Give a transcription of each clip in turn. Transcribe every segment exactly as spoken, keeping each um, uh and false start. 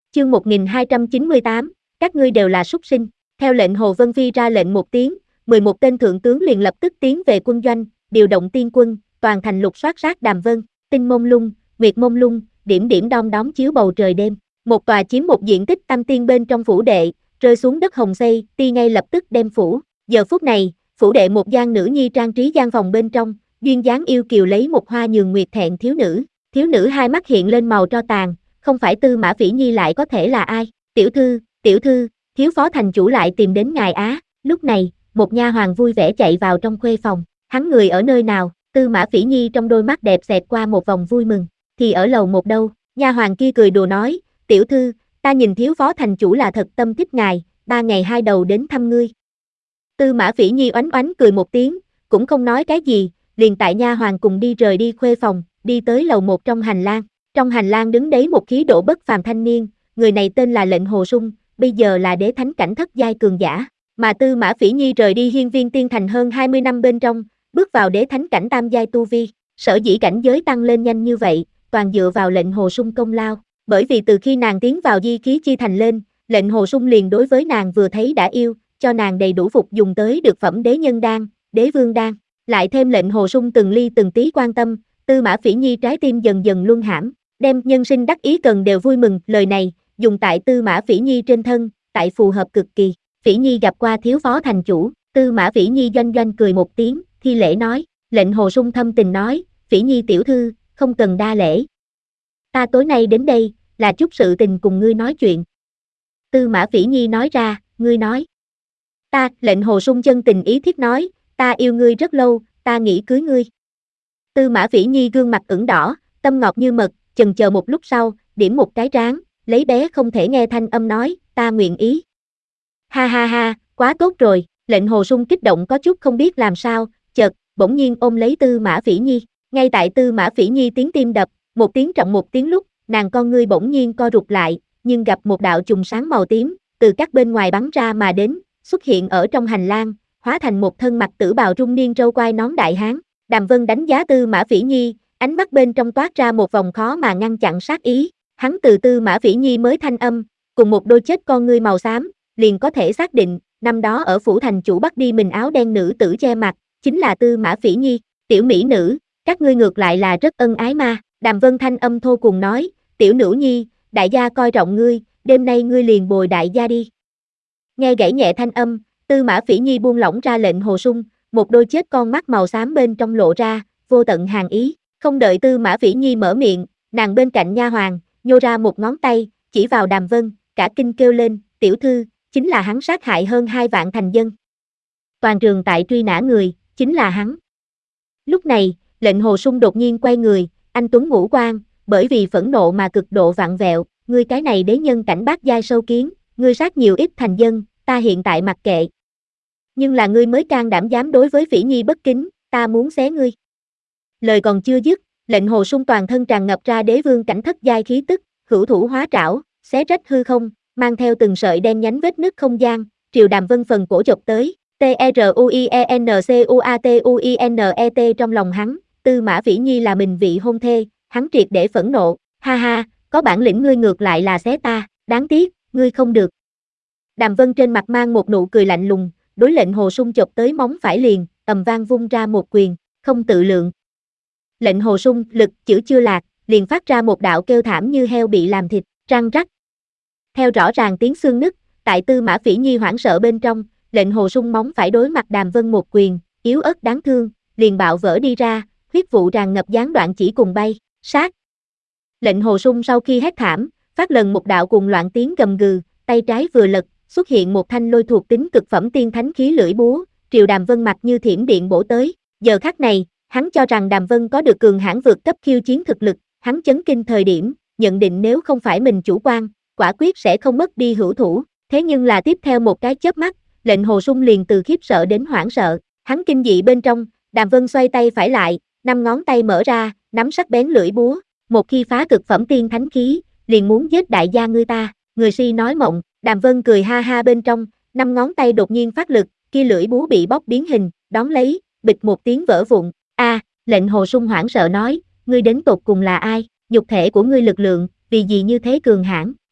Chương một nghìn hai trăm chín mươi tám, các ngươi đều là súc sinh. Theo lệnh Hồ Vân Phi ra lệnh một tiếng, mười một tên thượng tướng liền lập tức tiến về quân doanh, điều động tiên quân, toàn thành lục soát sát Đàm Vân, tinh mông lung, nguyệt mông lung, điểm điểm đom đóm chiếu bầu trời đêm. Một tòa chiếm một diện tích tam tiên bên trong phủ đệ, rơi xuống đất hồng xây, ti ngay lập tức đem phủ. Giờ phút này, phủ đệ một gian nữ nhi trang trí gian phòng bên trong, duyên dáng yêu kiều lấy một hoa nhường nguyệt thẹn thiếu nữ. Thiếu nữ hai mắt hiện lên màu tro tàn, không phải Tư Mã Phỉ Nhi lại có thể là ai? Tiểu thư, tiểu thư, thiếu phó thành chủ lại tìm đến ngài á. Lúc này, một nha hoàn vui vẻ chạy vào trong khuê phòng. Hắn người ở nơi nào? Tư Mã Phỉ Nhi trong đôi mắt đẹp xẹt qua một vòng vui mừng. Thì ở lầu một đâu? Nha hoàn kia cười đùa nói, tiểu thư, ta nhìn thiếu phó thành chủ là thật tâm thích ngài, ba ngày hai đầu đến thăm ngươi. Tư Mã Phỉ Nhi oánh oánh cười một tiếng, cũng không nói cái gì, liền tại nha hoàn cùng đi rời đi khuê phòng, đi tới lầu một trong hành lang. Trong hành lang đứng đấy một khí độ bất phàm thanh niên, người này tên là Lệnh Hồ Sung, bây giờ là đế thánh cảnh thất giai cường giả, mà Tư Mã Phỉ Nhi rời đi Hiên Viên Tiên Thành hơn hai mươi năm bên trong, bước vào đế thánh cảnh tam giai tu vi, sở dĩ cảnh giới tăng lên nhanh như vậy, toàn dựa vào Lệnh Hồ Sung công lao, bởi vì từ khi nàng tiến vào Di Khí Chi Thành lên, Lệnh Hồ Sung liền đối với nàng vừa thấy đã yêu, cho nàng đầy đủ phục dùng tới được phẩm đế nhân đan, đế vương đan, lại thêm Lệnh Hồ Sung từng ly từng tí quan tâm, Tư Mã Phỉ Nhi trái tim dần dần luân hãm, đem nhân sinh đắc ý cần đều vui mừng, lời này, dùng tại Tư Mã Phỉ Nhi trên thân, tại phù hợp cực kỳ. Phỉ Nhi gặp qua thiếu phó thành chủ, Tư Mã Phỉ Nhi doanh doanh cười một tiếng, thi lễ nói. Lệnh Hồ Sung thâm tình nói, Phỉ Nhi tiểu thư, không cần đa lễ. Ta tối nay đến đây, là chút sự tình cùng ngươi nói chuyện. Tư Mã Phỉ Nhi nói ra, ngươi nói. Ta, Lệnh Hồ Sung chân tình ý thiết nói, ta yêu ngươi rất lâu, ta nghĩ cưới ngươi. Tư Mã Phỉ Nhi gương mặt ửng đỏ, tâm ngọt như mật, chần chờ một lúc sau, điểm một cái trán, lấy bé không thể nghe thanh âm nói, ta nguyện ý. Ha ha ha, quá tốt rồi, Lệnh Hồ Sung kích động có chút không biết làm sao, chợt, bỗng nhiên ôm lấy Tư Mã Phỉ Nhi, ngay tại Tư Mã Phỉ Nhi tiếng tim đập, một tiếng trọng một tiếng lúc, nàng con ngươi bỗng nhiên co rụt lại, nhưng gặp một đạo chùm sáng màu tím, từ các bên ngoài bắn ra mà đến, xuất hiện ở trong hành lang, hóa thành một thân mặc tử bào trung niên râu quai nón đại hán. Đàm Vân đánh giá Tư Mã Phỉ Nhi, ánh mắt bên trong toát ra một vòng khó mà ngăn chặn sát ý, hắn từ Tư Mã Phỉ Nhi mới thanh âm, cùng một đôi chết con ngươi màu xám, liền có thể xác định, năm đó ở phủ thành chủ bắt đi mình áo đen nữ tử che mặt, chính là Tư Mã Phỉ Nhi, tiểu mỹ nữ, các ngươi ngược lại là rất ân ái ma. Đàm Vân thanh âm thô cùng nói, tiểu nữ nhi, đại gia coi trọng ngươi, đêm nay ngươi liền bồi đại gia đi. Nghe gãy nhẹ thanh âm, Tư Mã Phỉ Nhi buông lỏng ra Lệnh Hồ Sung, một đôi chết con mắt màu xám bên trong lộ ra, vô tận hàn ý, không đợi Tư Mã Phỉ Nhi mở miệng, nàng bên cạnh nha hoàn, nhô ra một ngón tay, chỉ vào Đàm Vân, cả kinh kêu lên, tiểu thư, chính là hắn sát hại hơn hai vạn thành dân. Toàn trường tại truy nã người, chính là hắn. Lúc này, Lệnh Hồ Sung đột nhiên quay người, anh tuấn ngũ quan, bởi vì phẫn nộ mà cực độ vặn vẹo, ngươi cái này đế nhân cảnh bát giai sâu kiến, ngươi sát nhiều ít thành dân, ta hiện tại mặc kệ. Nhưng là ngươi mới can đảm dám đối với Phỉ Nhi bất kính, ta muốn xé ngươi. Lời còn chưa dứt, Lệnh Hồ Sung toàn thân tràn ngập ra đế vương cảnh thất giai khí tức, hữu thủ hóa trảo, xé rách hư không, mang theo từng sợi đen nhánh vết nứt không gian, triều Đàm Vân phần cổ chộp tới. T R U I E N C U A T U I N E T trong lòng hắn, Tư Mã Phỉ Nhi là mình vị hôn thê, hắn triệt để phẫn nộ, ha ha, có bản lĩnh ngươi ngược lại là xé ta, đáng tiếc, ngươi không được. Đàm Vân trên mặt mang một nụ cười lạnh lùng, đối Lệnh Hồ Sung chộp tới móng phải liền, ầm vang vung ra một quyền, không tự lượng. Lệnh Hồ Sung, lực, chữ chưa lạc, liền phát ra một đạo kêu thảm như heo bị làm thịt, răng rắc. Theo rõ ràng tiếng xương nứt, tại Tư Mã Phỉ Nhi hoảng sợ bên trong, Lệnh Hồ Sung móng phải đối mặt Đàm Vân một quyền, yếu ớt đáng thương, liền bạo vỡ đi ra, huyết vụ tràn ngập gián đoạn chỉ cùng bay, sát. Lệnh Hồ Sung sau khi hét thảm, phát lần một đạo cùng loạn tiếng gầm gừ, tay trái vừa lật, xuất hiện một thanh lôi thuộc tính cực phẩm tiên thánh khí lưỡi búa, triều Đàm Vân mặt như thiểm điện bổ tới. Giờ khắc này, hắn cho rằng Đàm Vân có được cường hãn vượt cấp khiêu chiến thực lực, hắn chấn kinh thời điểm, nhận định nếu không phải mình chủ quan, quả quyết sẽ không mất đi hữu thủ. Thế nhưng là tiếp theo một cái chớp mắt, Lệnh Hồ Sung liền từ khiếp sợ đến hoảng sợ, hắn kinh dị bên trong, Đàm Vân xoay tay phải lại, năm ngón tay mở ra, nắm sắc bén lưỡi búa, một khi phá cực phẩm tiên thánh khí, liền muốn giết đại gia ngươi ta, người si nói mộng. Đàm Vân cười ha ha bên trong, năm ngón tay đột nhiên phát lực, kia lưỡi búa bị bóc biến hình, đón lấy, bịch một tiếng vỡ vụn. A, à, Lệnh Hồ Sung hoảng sợ nói, ngươi đến tột cùng là ai? Nhục thể của ngươi lực lượng, vì gì như thế cường hãn?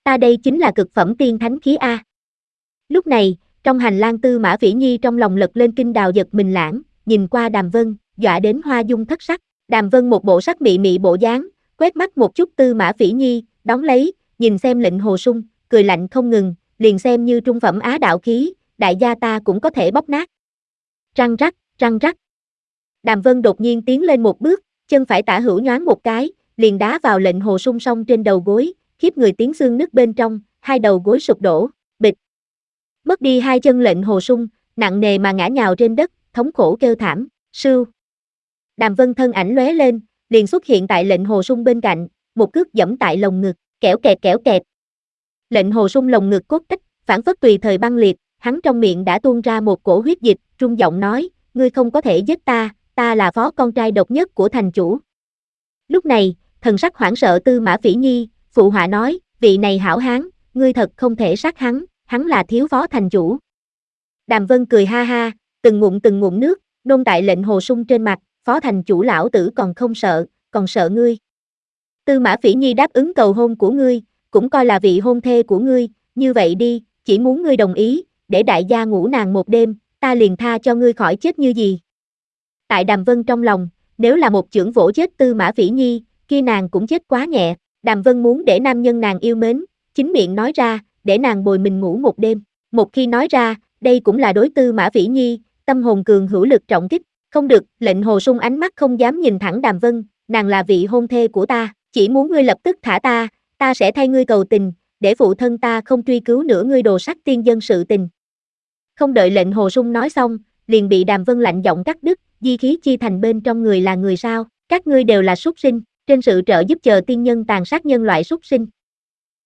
Ta đây chính là cực phẩm tiên thánh khí A. Lúc này, trong hành lang Tư Mã Phỉ Nhi trong lòng lật lên kinh đào giật mình lãng, nhìn qua Đàm Vân, dọa đến hoa dung thất sắc. Đàm Vân một bộ sắc mị mị bộ dáng, quét mắt một chút Tư Mã Phỉ Nhi, đón lấy, nhìn xem Lệnh Hồ Sung, cười lạnh không ngừng, liền xem như trung phẩm á đạo khí, đại gia ta cũng có thể bóc nát. Răng rắc, răng rắc. Đàm Vân đột nhiên tiến lên một bước, chân phải tả hữu nhoáng một cái, liền đá vào Lệnh Hồ Sung song trên đầu gối, khiếp người tiếng xương nứt bên trong, hai đầu gối sụp đổ, bịch. Mất đi hai chân Lệnh Hồ Sung, nặng nề mà ngã nhào trên đất, thống khổ kêu thảm, sưu. Đàm Vân thân ảnh lóe lên, liền xuất hiện tại Lệnh Hồ Sung bên cạnh, một cước giẫm tại lồng ngực, kẽo kẹt kẽo kẹt. Lệnh Hồ Sung lồng ngực cốt cách, phản phất tùy thời băng liệt, hắn trong miệng đã tuôn ra một cổ huyết dịch, run giọng nói, ngươi không có thể giết ta, ta là phó con trai độc nhất của thành chủ. Lúc này, thần sắc hoảng sợ Tư Mã Phỉ Nhi, phụ họa nói, vị này hảo hán, ngươi thật không thể sát hắn, hắn là thiếu phó thành chủ. Đàm Vân cười ha ha, từng ngụm từng ngụm nước, nôn tại Lệnh Hồ Sung trên mặt, phó thành chủ lão tử còn không sợ, còn sợ ngươi. Tư Mã Phỉ Nhi đáp ứng cầu hôn của ngươi, cũng coi là vị hôn thê của ngươi, như vậy đi, chỉ muốn ngươi đồng ý, để đại gia ngủ nàng một đêm, ta liền tha cho ngươi khỏi chết như gì. Tại Đàm Vân trong lòng, nếu là một chưởng vỗ chết Tư Mã Phỉ Nhi, kia nàng cũng chết quá nhẹ, Đàm Vân muốn để nam nhân nàng yêu mến, chính miệng nói ra, để nàng bồi mình ngủ một đêm, một khi nói ra, đây cũng là đối Tư Mã Phỉ Nhi, tâm hồn cường hữu lực trọng kích, không được, Lệnh Hồ Sung ánh mắt không dám nhìn thẳng Đàm Vân, nàng là vị hôn thê của ta, chỉ muốn ngươi lập tức thả ta, ta sẽ thay ngươi cầu tình, để phụ thân ta không truy cứu nữa ngươi đồ sắc tiên dân sự tình. Không đợi Lệnh Hồ Sung nói xong, liền bị Đàm Vân lạnh giọng cắt đứt, di khí chi thành bên trong người là người sao, các ngươi đều là súc sinh, trên sự trợ giúp chờ tiên nhân tàn sát nhân loại súc sinh.